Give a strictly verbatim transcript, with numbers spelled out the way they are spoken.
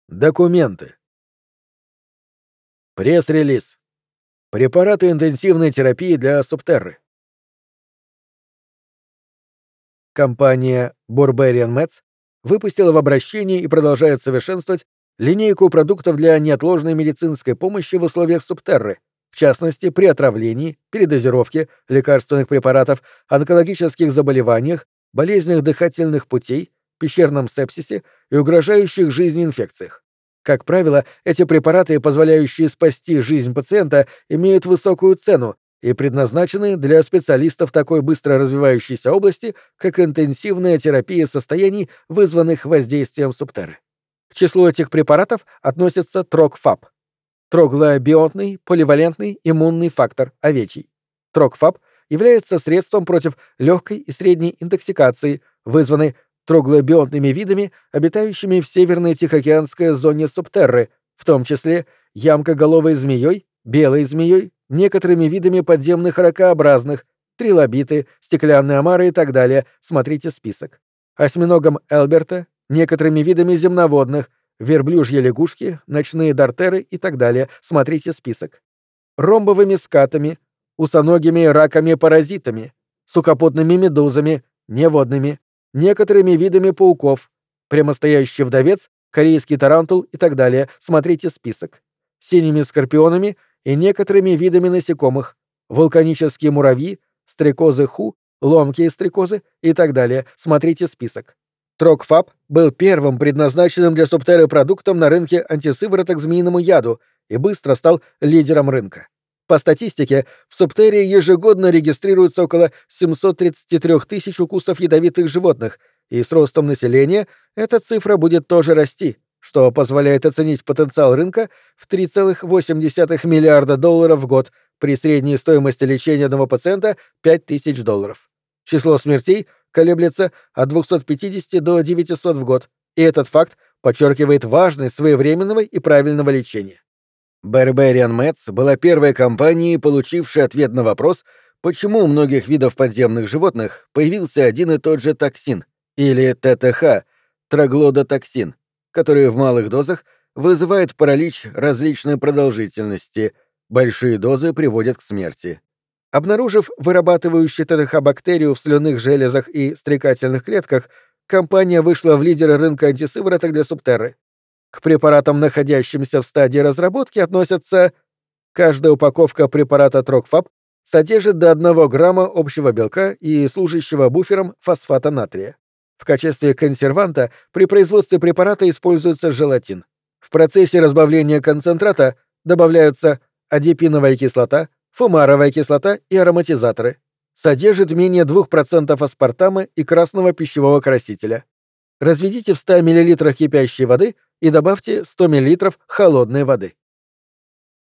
Документы. Пресс-релиз. Препараты интенсивной терапии для Субтерры. Компания Burberian Meds выпустила в обращении и продолжает совершенствовать линейку продуктов для неотложной медицинской помощи в условиях Субтерры, в частности, при отравлении, передозировке лекарственных препаратов, онкологических заболеваниях, болезнях дыхательных путей, пещерном сепсисе и угрожающих жизни инфекциях. Как правило, эти препараты, позволяющие спасти жизнь пациента, имеют высокую цену и предназначены для специалистов такой быстро развивающейся области, как интенсивная терапия состояний, вызванных воздействием Субтерры. К числу этих препаратов относится Трокфаб — троглобионтный поливалентный иммунный фактор овечий. Трокфаб является средством против легкой и средней интоксикации, вызванной троглобионтными видами, обитающими в северной Тихоокеанской зоне Субтерры, в том числе ямкоголовой змеей, белой змеей, некоторыми видами подземных ракообразных, трилобиты, стеклянные омары и так далее, смотрите список, осьминогом Элберта, некоторыми видами земноводных, верблюжьи лягушки, ночные дартеры и так далее, смотрите список, ромбовыми скатами, усоногими раками-паразитами, сухопутными медузами, неводными, некоторыми видами пауков, прямостоящий вдовец, корейский тарантул и так далее, смотрите список, синими скорпионами и некоторыми видами насекомых, вулканические муравьи, стрекозы ху, ломкие стрекозы и так далее, смотрите список. Трокфаб был первым предназначенным для Субтерры продуктом на рынке антисывороток змеиному яду и быстро стал лидером рынка. По статистике, в Субтерре ежегодно регистрируется около семьсот тридцать три тысяч укусов ядовитых животных, и с ростом населения эта цифра будет тоже расти, что позволяет оценить потенциал рынка в три целых восемь десятых миллиарда долларов в год при средней стоимости лечения одного пациента пять тысяч долларов. Число смертей колеблется от двухсот пятидесяти до девятисот в год, и этот факт подчеркивает важность своевременного и правильного лечения. Burberian Meds была первой компанией, получившей ответ на вопрос, почему у многих видов подземных животных появился один и тот же токсин, или ТТХ, троглодотоксин, который в малых дозах вызывает паралич различной продолжительности, большие дозы приводят к смерти. Обнаружив вырабатывающую ТТХ бактерию в слюнных железах и стрекательных клетках, компания вышла в лидеры рынка антисывороток для Субтерры. К препаратам, находящимся в стадии разработки, относятся каждая упаковка препарата Трокфаб содержит до одного грамма общего белка и служащего буфером фосфата натрия. В качестве консерванта при производстве препарата используется желатин. В процессе разбавления концентрата добавляются адипиновая кислота, фумаровая кислота и ароматизаторы. Содержит менее двух процентов аспартама и красного пищевого красителя. Разведите в ста миллилитрах кипящей воды и добавьте сто миллилитров холодной воды.